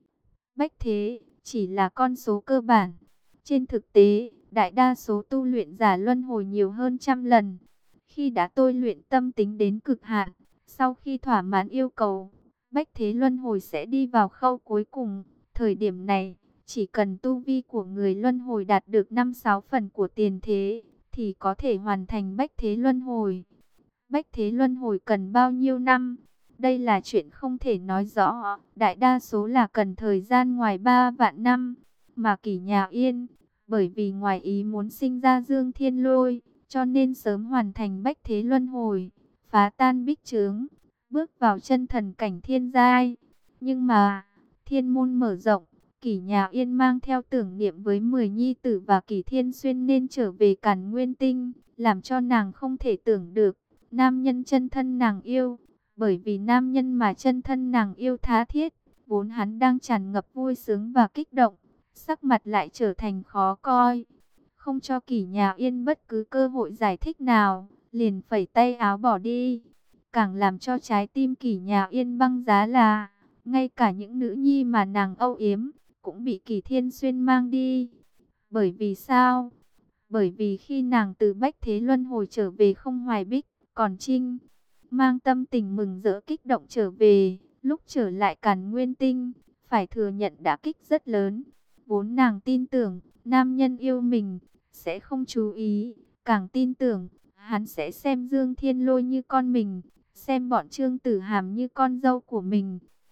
Bách thế chỉ là con số cơ bản. Trên thực tế, đại đa số tu luyện giả luân hồi nhiều hơn trăm lần. Khi đã tôi luyện tâm tính đến cực hạn, sau khi thỏa mãn yêu cầu, bách thế luân hồi sẽ đi vào khâu cuối cùng. Thời điểm này, chỉ cần tu vi của người luân hồi đạt được năm sáu phần của tiền thế, thì có thể hoàn thành bách thế luân hồi. Bách thế luân hồi cần bao nhiêu năm? Đây là chuyện không thể nói rõ, đại đa số là cần thời gian ngoài ba vạn năm. Mà Kỷ Nhà Yên, bởi vì ngoài ý muốn sinh ra Dương Thiên Lôi, cho nên sớm hoàn thành bách thế luân hồi, phá tan bích trướng, bước vào chân thần cảnh thiên giai. Nhưng mà, thiên môn mở rộng, Kỷ Nhà Yên mang theo tưởng niệm với mười nhi tử và Kỷ Thiên Xuyên nên trở về Càn Nguyên Tinh, làm cho nàng không thể tưởng được, nam nhân chân thân nàng yêu. Bởi vì nam nhân mà chân thân nàng yêu tha thiết, vốn hắn đang tràn ngập vui sướng và kích động, sắc mặt lại trở thành khó coi. Không cho Kỷ Nhà Yên bất cứ cơ hội giải thích nào, liền phẩy tay áo bỏ đi. Càng làm cho trái tim Kỷ Nhà Yên băng giá là, ngay cả những nữ nhi mà nàng âu yếm, cũng bị Kỷ Thiên Xuyên mang đi. Bởi vì sao? Bởi vì khi nàng từ bách thế luân hồi trở về không hoài bích, còn trinh, mang tâm tình mừng rỡ kích động trở về, lúc trở lại Càn Nguyên Tinh, phải thừa nhận đã kích rất lớn. Vốn nàng tin tưởng, nam nhân yêu mình, sẽ không chú ý, càng tin tưởng, hắn sẽ xem Dương Thiên Lôi như con mình, xem bọn Trương Tử Hàm như con dâu của mình.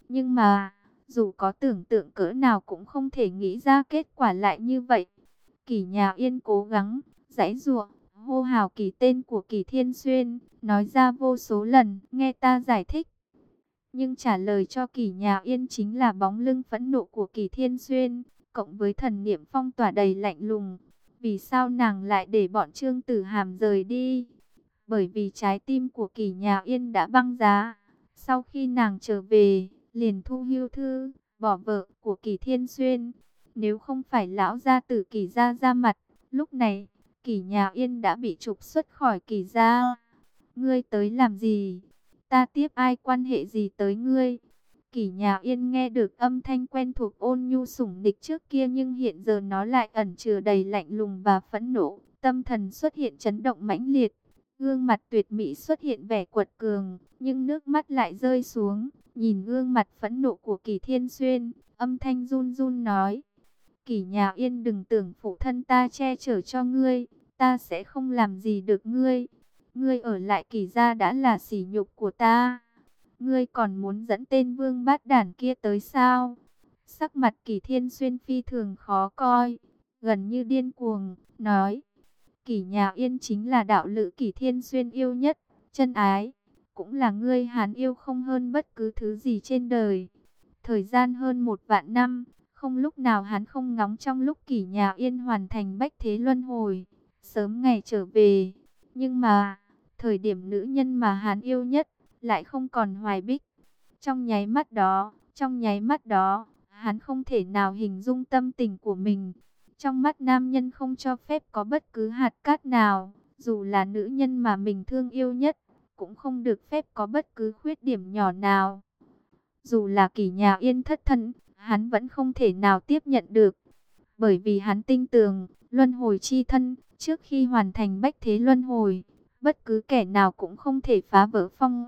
Nhưng mà, dù có tưởng tượng cỡ nào cũng không thể nghĩ ra kết quả lại như vậy. Kỷ Nhà Yên cố gắng, giãy giụa, hô hào kỳ tên của Kỷ Thiên Xuyên, nói ra vô số lần, nghe ta giải thích. Nhưng trả lời cho Kỷ Nhà Yên chính là bóng lưng phẫn nộ của Kỷ Thiên Xuyên, cộng với thần niệm phong tỏa đầy lạnh lùng. Vì sao nàng lại để bọn Trương Tử Hàm rời đi? Bởi vì trái tim của Kỷ Nhà Yên đã băng giá. Sau khi nàng trở về, liền thu hưu thư, bỏ vợ của Kỷ Thiên Xuyên. Nếu không phải lão gia tử Kỷ gia ra mặt, lúc này, Kỷ Nhà Yên đã bị trục xuất khỏi Kỷ gia. Ngươi tới làm gì? Ta tiếp ai quan hệ gì tới ngươi? Kỷ Nhà Yên nghe được âm thanh quen thuộc ôn nhu sủng nịch trước kia, nhưng hiện giờ nó lại ẩn chứa đầy lạnh lùng và phẫn nộ. Tâm thần xuất hiện chấn động mãnh liệt, gương mặt tuyệt mỹ xuất hiện vẻ quật cường, nhưng nước mắt lại rơi xuống. Nhìn gương mặt phẫn nộ của Kỷ Thiên Xuyên, âm thanh run run nói: Kỷ Nhà Yên, đừng tưởng phụ thân ta che chở cho ngươi, ta sẽ không làm gì được ngươi. Ngươi ở lại Kỷ gia đã là sỉ nhục của ta. Ngươi còn muốn dẫn tên vương bát đản kia tới sao? Sắc mặt Kỷ Thiên Xuyên phi thường khó coi, gần như điên cuồng, nói: Kỷ Nhà Yên chính là đạo lữ Kỷ Thiên Xuyên yêu nhất, chân ái, cũng là ngươi hắn yêu không hơn bất cứ thứ gì trên đời. Thời gian hơn một vạn năm, không lúc nào hắn không ngóng trong lúc Kỷ Nhà Yên hoàn thành bách thế luân hồi, sớm ngày trở về. Nhưng mà, thời điểm nữ nhân mà hắn yêu nhất lại không còn Hoài Bích. Trong nháy mắt đó, trong nháy mắt đó, hắn không thể nào hình dung tâm tình của mình. Trong mắt nam nhân không cho phép có bất cứ hạt cát nào, dù là nữ nhân mà mình thương yêu nhất, cũng không được phép có bất cứ khuyết điểm nhỏ nào. Dù là Kỷ Nhà Yên thất thân, hắn vẫn không thể nào tiếp nhận được. Bởi vì hắn tin tưởng, luân hồi chi thân, trước khi hoàn thành bách thế luân hồi, bất cứ kẻ nào cũng không thể phá vỡ phong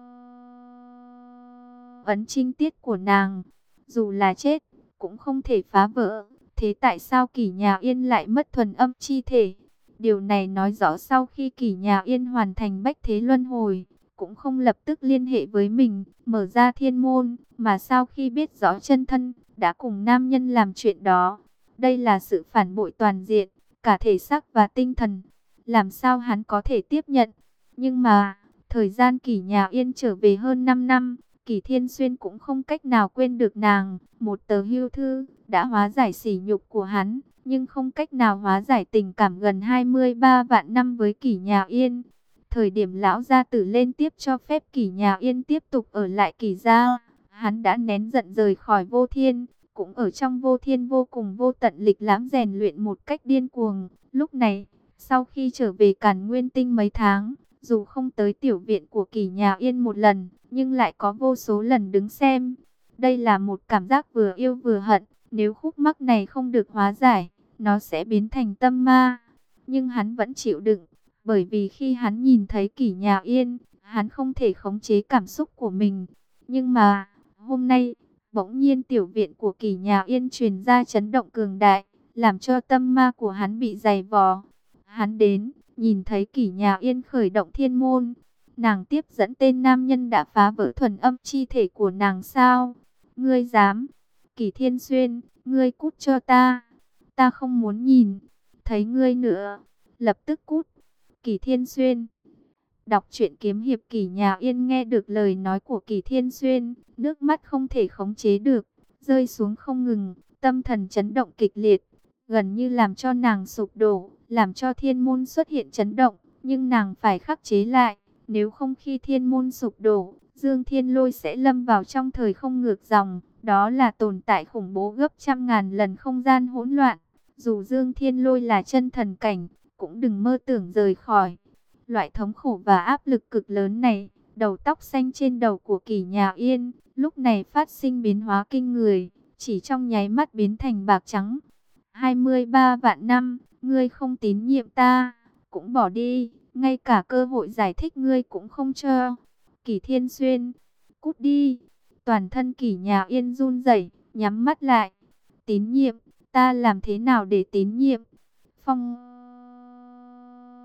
ấn trinh tiết của nàng. Dù là chết, cũng không thể phá vỡ. Thế tại sao Kỷ Nhà Yên lại mất thuần âm chi thể? Điều này nói rõ sau khi Kỷ Nhà Yên hoàn thành bách thế luân hồi, cũng không lập tức liên hệ với mình, mở ra thiên môn, mà sau khi biết rõ chân thân, đã cùng nam nhân làm chuyện đó. Đây là sự phản bội toàn diện, cả thể xác và tinh thần. Làm sao hắn có thể tiếp nhận? Nhưng mà, thời gian Kỷ Nhà Yên trở về hơn năm năm, Kỷ Thiên Xuyên cũng không cách nào quên được nàng. Một tờ hưu thư đã hóa giải sỉ nhục của hắn, nhưng không cách nào hóa giải tình cảm gần hai mươi ba vạn năm với Kỷ Nhà Yên. Thời điểm lão gia tử lên tiếp cho phép Kỷ Nhà Yên tiếp tục ở lại Kỷ gia, hắn đã nén giận rời khỏi Vô Thiên, cũng ở trong Vô Thiên vô cùng vô tận lịch lãm rèn luyện một cách điên cuồng. Lúc này, sau khi trở về Càn Nguyên Tinh mấy tháng, dù không tới tiểu viện của Kỷ Nhà Yên một lần, nhưng lại có vô số lần đứng xem. Đây là một cảm giác vừa yêu vừa hận, nếu khúc mắc này không được hóa giải, nó sẽ biến thành tâm ma. Nhưng hắn vẫn chịu đựng, bởi vì khi hắn nhìn thấy Kỷ Nhà Yên, hắn không thể khống chế cảm xúc của mình. Nhưng mà, hôm nay, bỗng nhiên tiểu viện của Kỷ Nhà Yên truyền ra chấn động cường đại, làm cho tâm ma của hắn bị dày vò. Hắn đến, nhìn thấy Kỷ Nhà Yên khởi động thiên môn. Nàng tiếp dẫn tên nam nhân đã phá vỡ thuần âm chi thể của nàng sao? Ngươi dám? Kỷ Thiên Xuyên, ngươi cút cho ta. Ta không muốn nhìn thấy ngươi nữa. Lập tức cút. Kỷ Thiên Xuyên. Đọc truyện kiếm hiệp. Kỷ Nhà Yên nghe được lời nói của Kỷ Thiên Xuyên, nước mắt không thể khống chế được, rơi xuống không ngừng, tâm thần chấn động kịch liệt, gần như làm cho nàng sụp đổ, làm cho thiên môn xuất hiện chấn động, nhưng nàng phải khắc chế lại, nếu không khi thiên môn sụp đổ, Dương Thiên Lôi sẽ lâm vào trong thời không ngược dòng, đó là tồn tại khủng bố gấp trăm ngàn lần không gian hỗn loạn. Dù Dương Thiên Lôi là chân thần cảnh, cũng đừng mơ tưởng rời khỏi. Loại thống khổ và áp lực cực lớn này, đầu tóc xanh trên đầu của Kỷ Nhà Yên, lúc này phát sinh biến hóa kinh người, chỉ trong nháy mắt biến thành bạc trắng. hai mươi ba vạn năm, ngươi không tín nhiệm ta, cũng bỏ đi, ngay cả cơ hội giải thích ngươi cũng không cho. Kỷ Thiên Xuyên, cút đi. Toàn thân Kỷ Nhà Yên run rẩy, nhắm mắt lại. Tín nhiệm, ta làm thế nào để tín nhiệm? Phong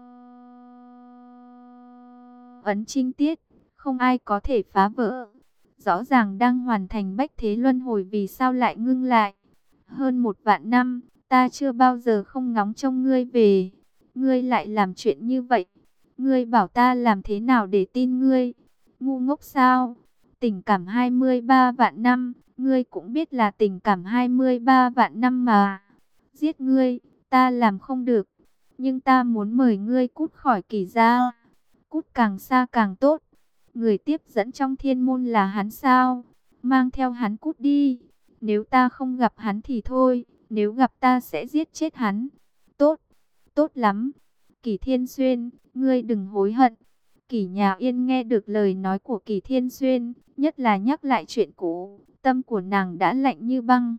ấn trinh tiết, không ai có thể phá vỡ. rõ ràng đang hoàn thành bách thế luân hồi, vì sao lại ngưng lại? Hơn một vạn năm, ta chưa bao giờ không ngóng trông ngươi về, ngươi lại làm chuyện như vậy. Ngươi bảo ta làm thế nào để tin ngươi? Ngu ngốc sao? Tình cảm hai mươi ba vạn năm, ngươi cũng biết là tình cảm hai mươi ba vạn năm mà. Giết ngươi, ta làm không được, nhưng ta muốn mời ngươi cút khỏi Kỷ gia. Cút càng xa càng tốt. Người tiếp dẫn trong thiên môn là hắn sao? Mang theo hắn cút đi. Nếu ta không gặp hắn thì thôi, nếu gặp ta sẽ giết chết hắn. Tốt, tốt lắm. Kỷ Thiên Xuyên, ngươi đừng hối hận. Kỷ Nhà Yên nghe được lời nói của Kỷ Thiên Xuyên, nhất là nhắc lại chuyện cũ, tâm của nàng đã lạnh như băng.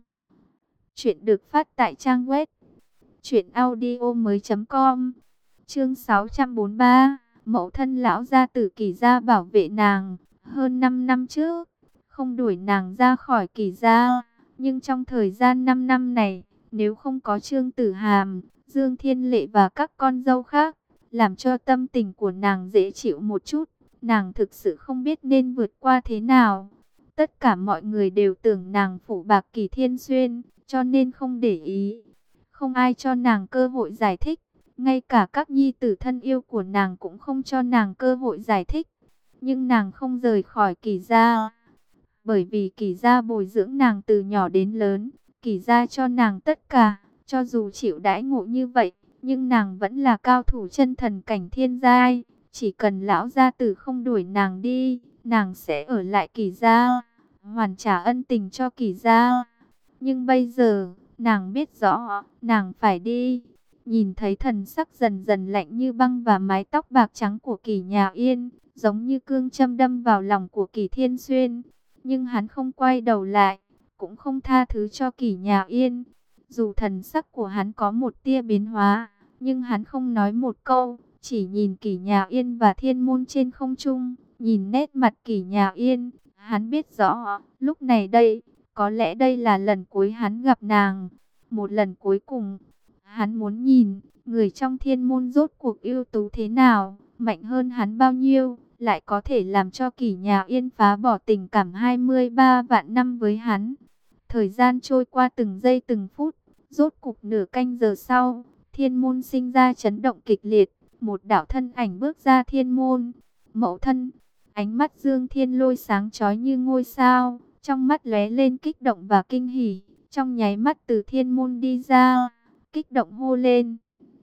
Chuyện được phát tại trang web truyện audio mới.com. Chương sáu trăm bốn mươi ba, mẫu thân lão gia tử Kỷ gia bảo vệ nàng. Hơn năm năm trước, không đuổi nàng ra khỏi Kỷ gia, nhưng trong thời gian năm năm này, nếu không có Trương Tử Hàm, Dương Thiên Lệ và các con dâu khác, làm cho tâm tình của nàng dễ chịu một chút, nàng thực sự không biết nên vượt qua thế nào. Tất cả mọi người đều tưởng nàng phụ bạc Kỷ Thiên Xuyên, cho nên không để ý. Không ai cho nàng cơ hội giải thích, ngay cả các nhi tử thân yêu của nàng cũng không cho nàng cơ hội giải thích. Nhưng nàng không rời khỏi Kỷ gia, bởi vì Kỷ gia bồi dưỡng nàng từ nhỏ đến lớn, Kỷ gia cho nàng tất cả, cho dù chịu đãi ngộ như vậy, nhưng nàng vẫn là cao thủ chân thần cảnh thiên giai. Chỉ cần lão gia tử không đuổi nàng đi, nàng sẽ ở lại Kỷ gia, hoàn trả ân tình cho Kỷ gia. Nhưng bây giờ, nàng biết rõ, nàng phải đi. Nhìn thấy thần sắc dần dần lạnh như băng và mái tóc bạc trắng của Kỷ Nhà Yên, giống như cương châm đâm vào lòng của Kỷ Thiên Xuyên. Nhưng hắn không quay đầu lại, cũng không tha thứ cho Kỷ Nhà Yên. Dù thần sắc của hắn có một tia biến hóa, nhưng hắn không nói một câu, chỉ nhìn Kỷ Nhà Yên và thiên môn trên không trung. Nhìn nét mặt Kỷ Nhà Yên, hắn biết rõ, lúc này đây, có lẽ đây là lần cuối hắn gặp nàng. Một lần cuối cùng, hắn muốn nhìn, người trong thiên môn rốt cuộc ưu tú thế nào, mạnh hơn hắn bao nhiêu, lại có thể làm cho Kỷ Nhà Yên phá bỏ tình cảm hai mươi ba vạn năm với hắn. Thời gian trôi qua từng giây từng phút, rốt cục nửa canh giờ sau, thiên môn sinh ra chấn động kịch liệt, một đạo thân ảnh bước ra thiên môn. Mẫu thân, ánh mắt Dương Thiên Lôi sáng chói như ngôi sao, trong mắt lóe lên kích động và kinh hỉ, trong nháy mắt từ thiên môn đi ra, kích động hô lên.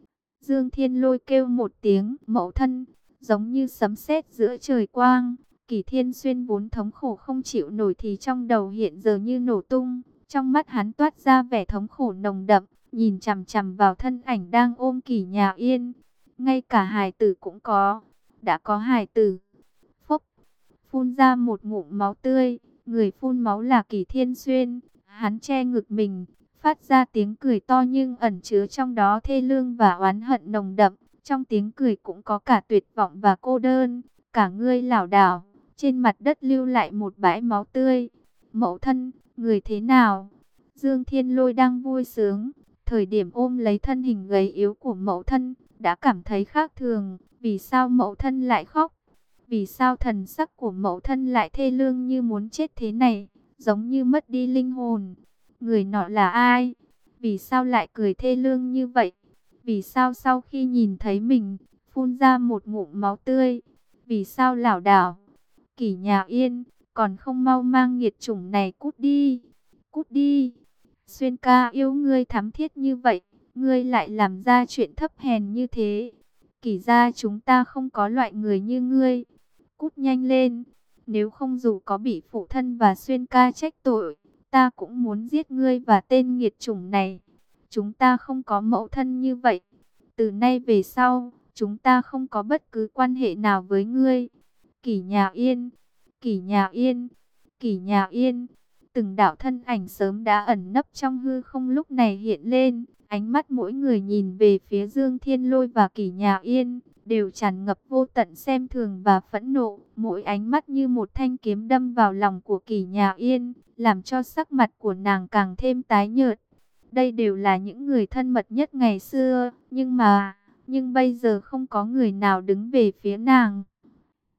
Dương Thiên Lôi kêu một tiếng mẫu thân, giống như sấm sét giữa trời quang. Kỷ Thiên Xuyên vốn thống khổ không chịu nổi thì trong đầu hiện giờ như nổ tung, trong mắt hắn toát ra vẻ thống khổ nồng đậm, nhìn chằm chằm vào thân ảnh đang ôm Kỷ Nhà Yên. Ngay cả hài tử cũng có, đã có hài tử. Phốc, phun ra một ngụm máu tươi, người phun máu là Kỷ Thiên Xuyên, hắn che ngực mình, phát ra tiếng cười to nhưng ẩn chứa trong đó thê lương và oán hận nồng đậm. Trong tiếng cười cũng có cả tuyệt vọng và cô đơn. Cả người lảo đảo, trên mặt đất lưu lại một bãi máu tươi. Mẫu thân, người thế nào? Dương Thiên Lôi đang vui sướng, thời điểm ôm lấy thân hình gầy yếu của mẫu thân, đã cảm thấy khác thường. Vì sao mẫu thân lại khóc? Vì sao thần sắc của mẫu thân lại thê lương như muốn chết thế này, giống như mất đi linh hồn? Người nọ là ai? Vì sao lại cười thê lương như vậy? Vì sao sau khi nhìn thấy mình, phun ra một ngụm máu tươi? Vì sao lảo đảo? Kỷ Nhà Yên, còn không mau mang nghiệt chủng này cút đi, cút đi. Xuyên ca yêu ngươi thắm thiết như vậy, ngươi lại làm ra chuyện thấp hèn như thế. Kỷ gia chúng ta không có loại người như ngươi. Cút nhanh lên, nếu không dù có bị phụ thân và Xuyên ca trách tội, ta cũng muốn giết ngươi và tên nghiệt chủng này. Chúng ta không có mẫu thân như vậy. Từ nay về sau, chúng ta không có bất cứ quan hệ nào với ngươi. Kỷ Nhà Yên, Kỷ Nhà Yên, Kỷ Nhà Yên. Từng đạo thân ảnh sớm đã ẩn nấp trong hư không lúc này hiện lên. Ánh mắt mỗi người nhìn về phía Dương Thiên Lôi và Kỷ Nhà Yên, đều tràn ngập vô tận xem thường và phẫn nộ. Mỗi ánh mắt như một thanh kiếm đâm vào lòng của Kỷ Nhà Yên, làm cho sắc mặt của nàng càng thêm tái nhợt. Đây đều là những người thân mật nhất ngày xưa, nhưng mà, nhưng bây giờ không có người nào đứng về phía nàng.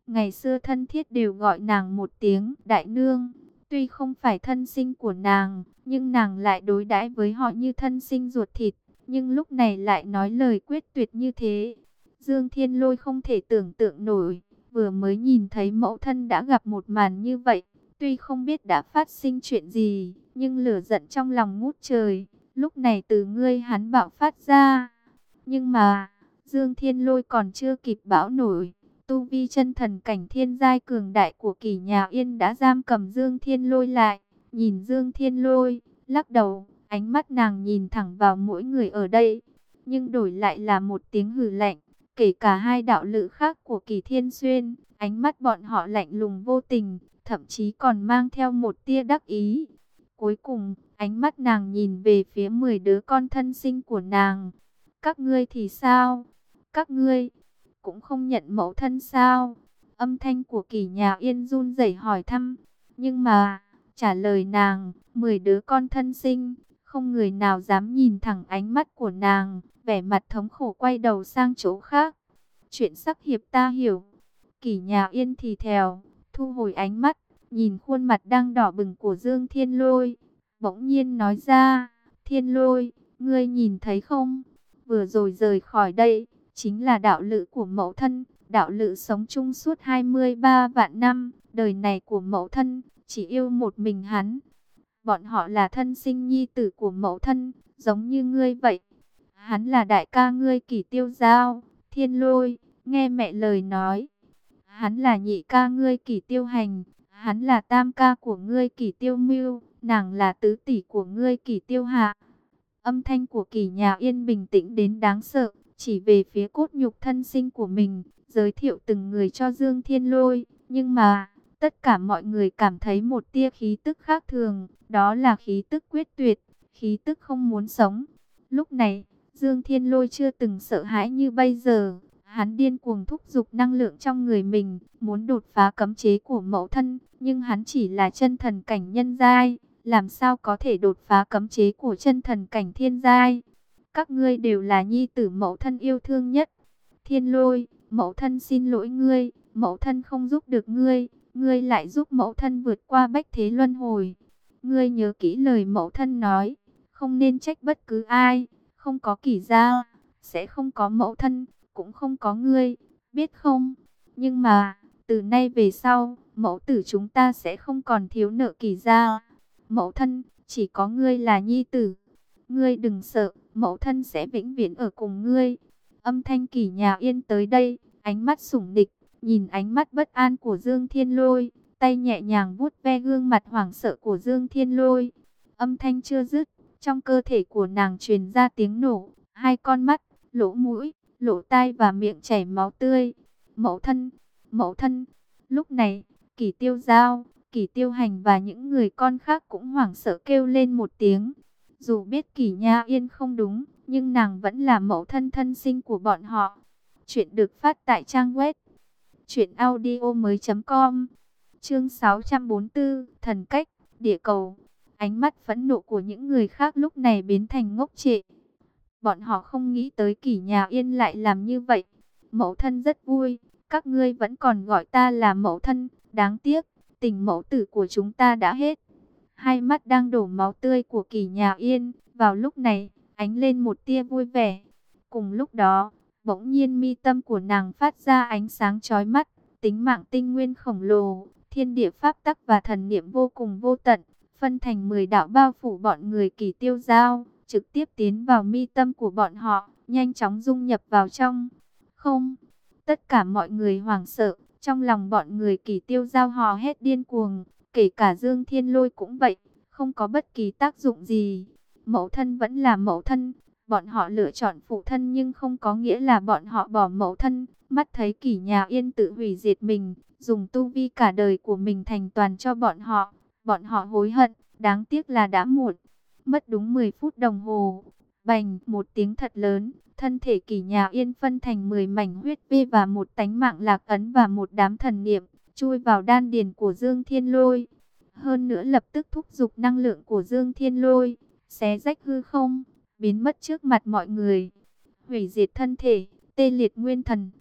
Ngày xưa thân thiết đều gọi nàng một tiếng đại nương. Tuy không phải thân sinh của nàng, nhưng nàng lại đối đãi với họ như thân sinh ruột thịt. Nhưng lúc này lại nói lời quyết tuyệt như thế. Dương Thiên Lôi không thể tưởng tượng nổi, vừa mới nhìn thấy mẫu thân đã gặp một màn như vậy. Tuy không biết đã phát sinh chuyện gì, nhưng lửa giận trong lòng ngút trời. Lúc này từ ngươi hắn bạo phát ra. Nhưng mà, Dương Thiên Lôi còn chưa kịp bão nổi. Tu vi chân thần cảnh thiên giai cường đại của Kỷ Nhà Yên đã giam cầm Dương Thiên Lôi lại. Nhìn Dương Thiên Lôi, lắc đầu, ánh mắt nàng nhìn thẳng vào mỗi người ở đây. Nhưng đổi lại là một tiếng hừ lạnh. Kể cả hai đạo lữ khác của Kỷ Thiên Xuyên, ánh mắt bọn họ lạnh lùng vô tình, thậm chí còn mang theo một tia đắc ý. Cuối cùng, ánh mắt nàng nhìn về phía mười đứa con thân sinh của nàng. Các ngươi thì sao? Các ngươi cũng không nhận mẫu thân sao? Âm thanh của Kỷ Nhà Yên run rẩy hỏi thăm. Nhưng mà, trả lời nàng, mười đứa con thân sinh, không người nào dám nhìn thẳng ánh mắt của nàng, vẻ mặt thống khổ quay đầu sang chỗ khác. Chuyện sắc hiệp ta hiểu. Kỷ Nhà Yên thì thèo, thu hồi ánh mắt, nhìn khuôn mặt đang đỏ bừng của Dương Thiên Lôi, bỗng nhiên nói ra, Thiên Lôi, ngươi nhìn thấy không? Vừa rồi rời khỏi đây, chính là đạo lữ của mẫu thân. Đạo lữ sống chung suốt hai mươi ba vạn năm, đời này của mẫu thân, chỉ yêu một mình hắn. Bọn họ là thân sinh nhi tử của mẫu thân, giống như ngươi vậy. Hắn là đại ca ngươi Kỷ Tiêu Giao. Thiên Lôi, nghe mẹ lời nói. Hắn là nhị ca ngươi Kỷ Tiêu Hành. Hắn là tam ca của ngươi Kỷ Tiêu Mưu. Nàng là tứ tỷ của ngươi Kỷ Tiêu Hạ. Âm thanh của Kỷ Nhà Yên bình tĩnh đến đáng sợ, chỉ về phía cốt nhục thân sinh của mình, giới thiệu từng người cho Dương Thiên Lôi. Nhưng mà, tất cả mọi người cảm thấy một tia khí tức khác thường, đó là khí tức quyết tuyệt, khí tức không muốn sống. Lúc này, Dương Thiên Lôi chưa từng sợ hãi như bây giờ, hắn điên cuồng thúc giục năng lượng trong người mình, muốn đột phá cấm chế của mẫu thân, nhưng hắn chỉ là chân thần cảnh nhân giai, làm sao có thể đột phá cấm chế của chân thần cảnh thiên giai. Các ngươi đều là nhi tử mẫu thân yêu thương nhất. Thiên Lôi, mẫu thân xin lỗi ngươi, mẫu thân không giúp được ngươi, ngươi lại giúp mẫu thân vượt qua bách thế luân hồi. Ngươi nhớ kỹ lời mẫu thân nói, không nên trách bất cứ ai, không có Kỷ gia, sẽ không có mẫu thân, cũng không có ngươi, biết không? Nhưng mà, từ nay về sau, mẫu tử chúng ta sẽ không còn thiếu nợ Kỷ gia. Mẫu thân, chỉ có ngươi là nhi tử. Ngươi đừng sợ, mẫu thân sẽ vĩnh viễn ở cùng ngươi. Âm thanh Kỷ Nhà Yên tới đây, ánh mắt sủng địch, nhìn ánh mắt bất an của Dương Thiên Lôi, tay nhẹ nhàng vuốt ve gương mặt hoảng sợ của Dương Thiên Lôi. Âm thanh chưa dứt, trong cơ thể của nàng truyền ra tiếng nổ, hai con mắt, lỗ mũi, lỗ tai và miệng chảy máu tươi. Mẫu thân, mẫu thân. Lúc này, Kỷ Tiêu Giao, Kỷ Tiêu Hành và những người con khác cũng hoảng sợ kêu lên một tiếng. Dù biết Kỷ Nha Yên không đúng, nhưng nàng vẫn là mẫu thân thân sinh của bọn họ. Chuyện được phát tại trang web truyện audio mới chấm com. Chương sáu trăm bốn mươi tư, thần cách, địa cầu. Ánh mắt phẫn nộ của những người khác lúc này biến thành ngốc trệ. Bọn họ không nghĩ tới Kỷ Nhà Yên lại làm như vậy. Mẫu thân rất vui, các ngươi vẫn còn gọi ta là mẫu thân, đáng tiếc, tình mẫu tử của chúng ta đã hết. Hai mắt đang đổ máu tươi của Kỷ Nhà Yên, vào lúc này, ánh lên một tia vui vẻ. Cùng lúc đó, bỗng nhiên mi tâm của nàng phát ra ánh sáng chói mắt, tính mạng tinh nguyên khổng lồ, thiên địa pháp tắc và thần niệm vô cùng vô tận, phân thành mười đạo bao phủ bọn người Kỷ Tiêu Giao, trực tiếp tiến vào mi tâm của bọn họ, nhanh chóng dung nhập vào trong. Không, tất cả mọi người hoảng sợ, trong lòng bọn người Kỷ Tiêu Giao hò hét điên cuồng, kể cả Dương Thiên Lôi cũng vậy, không có bất kỳ tác dụng gì. Mẫu thân vẫn là mẫu thân, bọn họ lựa chọn phụ thân nhưng không có nghĩa là bọn họ bỏ mẫu thân. Mắt thấy Kỷ Nhà Yên tự hủy diệt mình, dùng tu vi cả đời của mình thành toàn cho bọn họ. Bọn họ hối hận, đáng tiếc là đã muộn. Mất đúng mười phút đồng hồ, bành một tiếng thật lớn, thân thể Kỷ Nhà Yên phân thành mười mảnh huyết vi và một tánh mạng lạc ấn và một đám thần niệm, chui vào đan điền của Dương Thiên Lôi. Hơn nữa lập tức thúc giục năng lượng của Dương Thiên Lôi, xé rách hư không, biến mất trước mặt mọi người. Hủy diệt thân thể, tê liệt nguyên thần,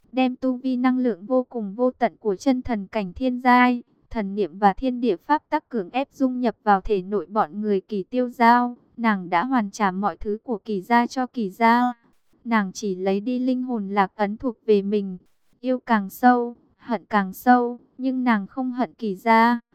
đem tu vi năng lượng vô cùng vô tận của chân thần cảnh thiên giai, thần niệm và thiên địa pháp tắc cưỡng ép dung nhập vào thể nội bọn người Kỳ Tiêu Giao. Nàng đã hoàn trả mọi thứ của Kỳ gia cho Kỳ gia. Nàng chỉ lấy đi linh hồn lạc ấn thuộc về mình. Yêu càng sâu, hận càng sâu, nhưng nàng không hận Kỳ gia.